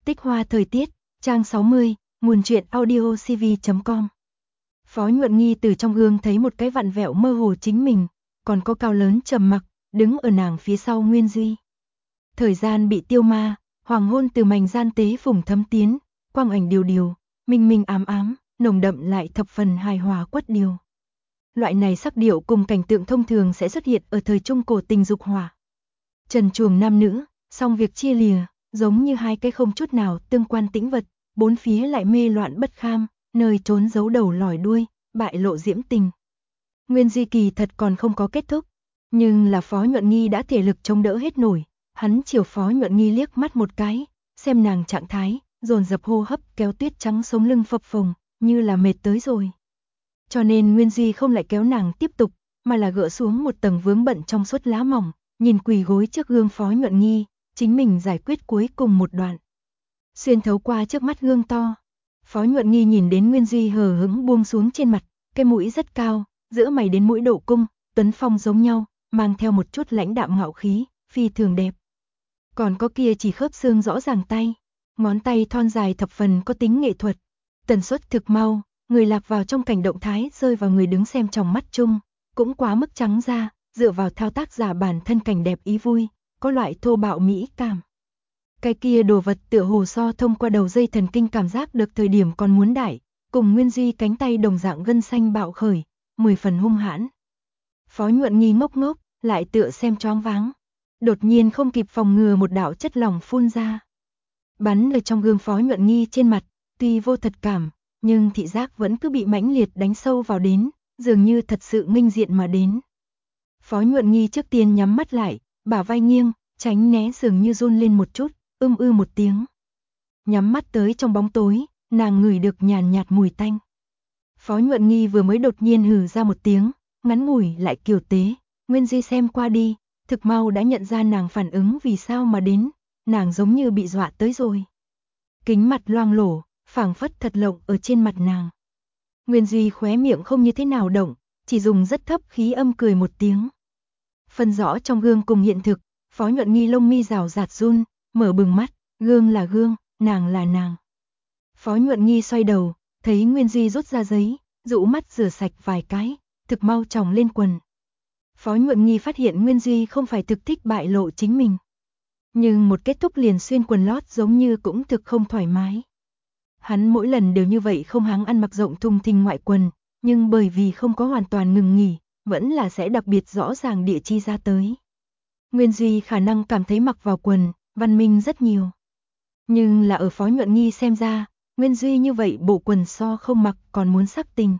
Tích Hoa thời tiết, trang 60, nguồn truyện audio cv.com. Phó Nhuận Nghi từ trong gương thấy một cái vặn vẹo mơ hồ chính mình, còn có cao lớn trầm mặc, đứng ở nàng phía sau Nguyên Duy. Thời gian bị tiêu ma, hoàng hôn từ mảnh gian tế phùng thấm tiến, quang ảnh điều điều, minh minh ám ám, nồng đậm lại thập phần hài hòa quất điều. Loại này sắc điệu cùng cảnh tượng thông thường sẽ xuất hiện ở thời trung cổ tình dục hỏa. Trần truồng nam nữ, song việc chia lìa, giống như hai cái không chút nào tương quan tĩnh vật, bốn phía lại mê loạn bất kham, nơi trốn giấu đầu lòi đuôi, bại lộ diễm tình. Nguyên Duy kỳ thật còn không có kết thúc, nhưng là Phó Nhuận Nghi đã thể lực chống đỡ hết nổi, hắn chiều Phó Nhuận Nghi liếc mắt một cái, xem nàng trạng thái, dồn dập hô hấp kéo tuyết trắng sống lưng phập phồng, như là mệt tới rồi. Cho nên Nguyên Duy không lại kéo nàng tiếp tục, mà là gỡ xuống một tầng vướng bận trong suốt lá mỏng, nhìn quỳ gối trước gương Phó Nhuận Nghi, chính mình giải quyết cuối cùng một đoạn. Xuyên thấu qua trước mắt gương to, Phó Nhuận Nghi nhìn đến Nguyên Duy hờ hững buông xuống trên mặt, cái mũi rất cao, giữa mày đến mũi độ cung, tuấn phong giống nhau, mang theo một chút lãnh đạm ngạo khí, phi thường đẹp. Còn có kia chỉ khớp xương rõ ràng tay, ngón tay thon dài thập phần có tính nghệ thuật, tần suất thực mau, người lạc vào trong cảnh động thái rơi vào người đứng xem trong mắt chung, cũng quá mức trắng ra, dựa vào thao tác giả bản thân cảnh đẹp ý vui, có loại thô bạo mỹ cảm. Cái kia đồ vật tựa hồ so thông qua đầu dây thần kinh cảm giác được thời điểm còn muốn đãi, cùng Nguyên Duy cánh tay đồng dạng gân xanh bạo khởi, 10 phần hung hãn. Phó Nhuận Nghi ngốc ngốc, lại tựa xem choáng váng. Đột nhiên không kịp phòng ngừa một đạo chất lỏng phun ra. Bắn ở trong gương Phó Nhuận Nghi trên mặt, tuy vô thật cảm, nhưng thị giác vẫn cứ bị mãnh liệt đánh sâu vào đến, dường như thật sự nghênh diện mà đến. Phó Nhuận Nghi trước tiên nhắm mắt lại, bả vai nghiêng, tránh né dường như run lên một chút, một tiếng. Nhắm mắt tới trong bóng tối, nàng ngửi được nhàn nhạt mùi tanh. Phó Nhuận Nghi vừa mới đột nhiên hừ ra một tiếng, ngắn ngủi lại kiều tế, Nguyên Duy xem qua đi, thực mau đã nhận ra nàng phản ứng vì sao mà đến, nàng giống như bị dọa tới rồi. Kính mặt loang lổ, phảng phất thật lộng ở trên mặt nàng. Nguyên Duy khóe miệng không như thế nào động, chỉ dùng rất thấp khí âm cười một tiếng. Phân rõ trong gương cùng hiện thực, Phó Nhuận Nghi lông mi rào rạt run, mở bừng mắt, gương là gương, nàng là nàng. Phó Nhuận Nghi xoay đầu, thấy Nguyên Duy rút ra giấy, rũ mắt rửa sạch vài cái, thực mau tròng lên quần. Phó Nhuận Nghi phát hiện Nguyên Duy không phải thực thích bại lộ chính mình. Nhưng một kết thúc liền xuyên quần lót giống như cũng thực không thoải mái. Hắn mỗi lần đều như vậy không háng ăn mặc rộng thùng thình ngoại quần, nhưng bởi vì không có hoàn toàn ngừng nghỉ, vẫn là sẽ đặc biệt rõ ràng địa chi ra tới. Nguyên Duy khả năng cảm thấy mặc vào quần, văn minh rất nhiều. Nhưng là ở Phó Nhuận Nghi xem ra, Nguyên Duy như vậy bộ quần so không mặc còn muốn sắc tình.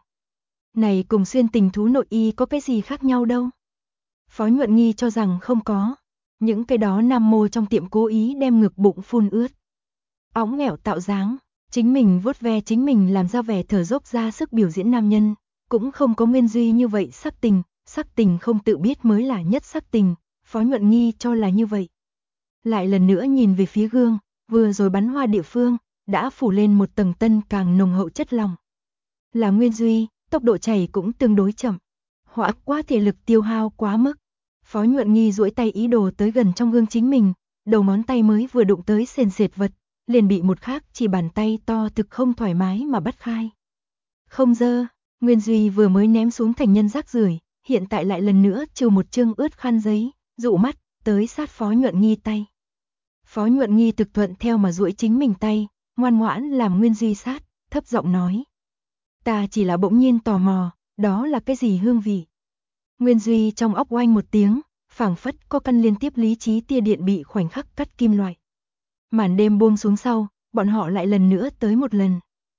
Này cùng xuyên tình thú nội y có cái gì khác nhau đâu. Phó Nhuận Nghi cho rằng không có. Những cái đó nam mô trong tiệm cố ý đem ngực bụng phun ướt. Óng nghẹo tạo dáng, chính mình vuốt ve chính mình làm ra vẻ thở dốc ra sức biểu diễn nam nhân, cũng không có Nguyên Duy như vậy sắc tình không tự biết mới là nhất sắc tình, Phó Nhuận Nghi cho là như vậy. Lại lần nữa nhìn về phía gương, vừa rồi bắn hoa địa phương, đã phủ lên một tầng tân càng nồng hậu chất lòng. Là Nguyên Duy, tốc độ chảy cũng tương đối chậm, họa quá thể lực tiêu hao quá mức. Phó Nhuận Nghi duỗi tay ý đồ tới gần trong gương chính mình, đầu ngón tay mới vừa đụng tới sền sệt vật, liền bị một khác chỉ bàn tay to thực không thoải mái mà bắt khai. Không dơ, Nguyên Duy vừa mới ném xuống thành nhân rác rưởi, hiện tại lại lần nữa trừ một chương ướt khăn giấy, dụ mắt, tới sát Phó Nhuận Nghi tay. Phó Nhuận Nghi thực thuận theo mà duỗi chính mình tay, ngoan ngoãn làm Nguyên Duy sát, thấp giọng nói. Ta chỉ là bỗng nhiên tò mò, đó là cái gì hương vị? Nguyên Duy trong óc oanh một tiếng, phảng phất có căn liên tiếp lý trí tia điện bị khoảnh khắc cắt kim loại. Màn đêm buông xuống sau, bọn họ lại lần nữa tới một lần.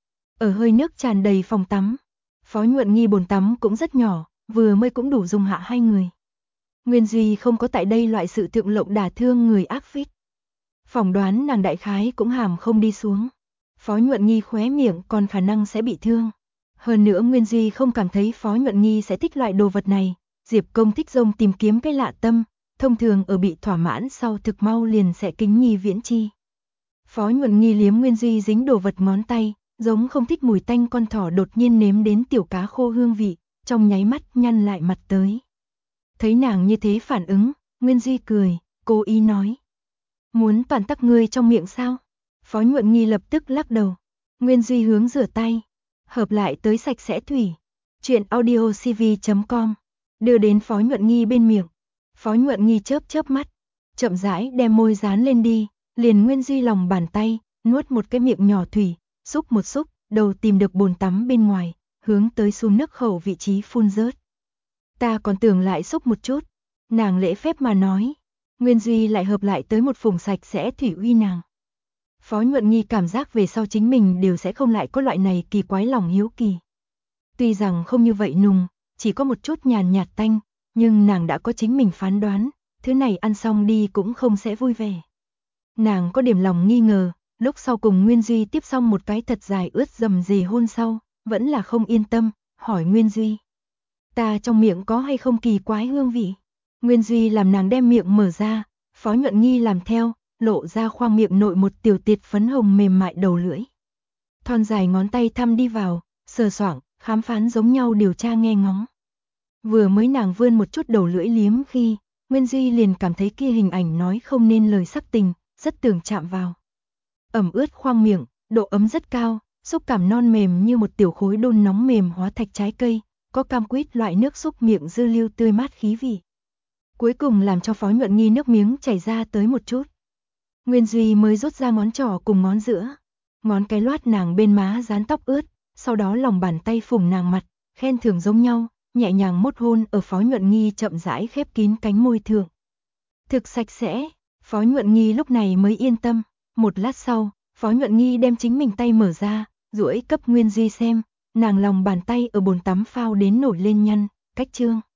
Ở hơi nước tràn đầy phòng tắm, Phó Nhuận Nghi bồn tắm cũng rất nhỏ, vừa mới cũng đủ dùng hạ hai người. Nguyên Duy không có tại đây loại sự thượng lộng đả thương người ác phích. Phỏng đoán nàng đại khái cũng hàm không đi xuống. Phó Nhuận Nghi khóe miệng còn khả năng sẽ bị thương. Hơn nữa Nguyên Duy không cảm thấy Phó Nhuận Nghi sẽ thích loại đồ vật này. Diệp Công thích rông tìm kiếm cái lạ tâm, thông thường ở bị thỏa mãn sau thực mau liền sẽ kính nhi viễn chi. Phó Nhuận Nghi liếm Nguyên Duy dính đồ vật ngón tay, giống không thích mùi tanh con thỏ đột nhiên nếm đến tiểu cá khô hương vị, trong nháy mắt nhăn lại mặt tới. Thấy nàng như thế phản ứng, Nguyên Duy cười, cố ý nói. Muốn toàn tắc ngươi trong miệng sao? Phó Nhuận Nghi lập tức lắc đầu. Nguyên Duy hướng rửa tay, hợp lại tới sạch sẽ thủy. Chuyện audiocv.com đưa đến Phó Nhuận Nghi bên miệng. Phó Nhuận Nghi chớp chớp mắt, chậm rãi đem môi dán lên đi, liền Nguyên Duy lòng bàn tay, nuốt một cái miệng nhỏ thủy, xúc một xúc, đầu tìm được bồn tắm bên ngoài, hướng tới xuống nước khẩu vị trí phun rớt. Ta còn tưởng lại xúc một chút, nàng lễ phép mà nói. Nguyên Duy lại hợp lại tới một phùng sạch sẽ thủy uy nàng. Phó Nhuận Nghi cảm giác về sau chính mình đều sẽ không lại có loại này kỳ quái lòng hiếu kỳ. Tuy rằng không như vậy nùng, chỉ có một chút nhàn nhạt tanh, nhưng nàng đã có chính mình phán đoán, thứ này ăn xong đi cũng không sẽ vui vẻ. Nàng có điểm lòng nghi ngờ, lúc sau cùng Nguyên Duy tiếp xong một cái thật dài ướt dầm dề hôn sau, vẫn là không yên tâm, hỏi Nguyên Duy. Ta trong miệng có hay không kỳ quái hương vị? Nguyên Duy làm nàng đem miệng mở ra, Phó Nhuận Nghi làm theo, lộ ra khoang miệng nội một tiểu tiệt phấn hồng mềm mại đầu lưỡi. Thon dài ngón tay thăm đi vào, sờ soạng, khám phán giống nhau điều tra nghe ngóng. Vừa mới nàng vươn một chút đầu lưỡi liếm khi, Nguyên Duy liền cảm thấy kia hình ảnh nói không nên lời sắc tình, rất tưởng chạm vào. Ẩm ướt khoang miệng, độ ấm rất cao, xúc cảm non mềm như một tiểu khối đun nóng mềm hóa thạch trái cây, có cam quýt loại nước xúc miệng dư lưu tươi mát khí vị. Cuối cùng làm cho Phó Nhuận Nghi nước miếng chảy ra tới một chút. Nguyên Duy mới rút ra ngón trỏ cùng ngón giữa, ngón cái loát nàng bên má dán tóc ướt, sau đó lòng bàn tay phủng nàng mặt, khen thưởng giống nhau, nhẹ nhàng mốt hôn ở Phó Nhuận Nghi chậm rãi khép kín cánh môi thượng. Thực sạch sẽ, Phó Nhuận Nghi lúc này mới yên tâm. Một lát sau, Phó Nhuận Nghi đem chính mình tay mở ra, duỗi cấp Nguyên Duy xem, nàng lòng bàn tay ở bồn tắm phao đến nổi lên nhăn, cách trương.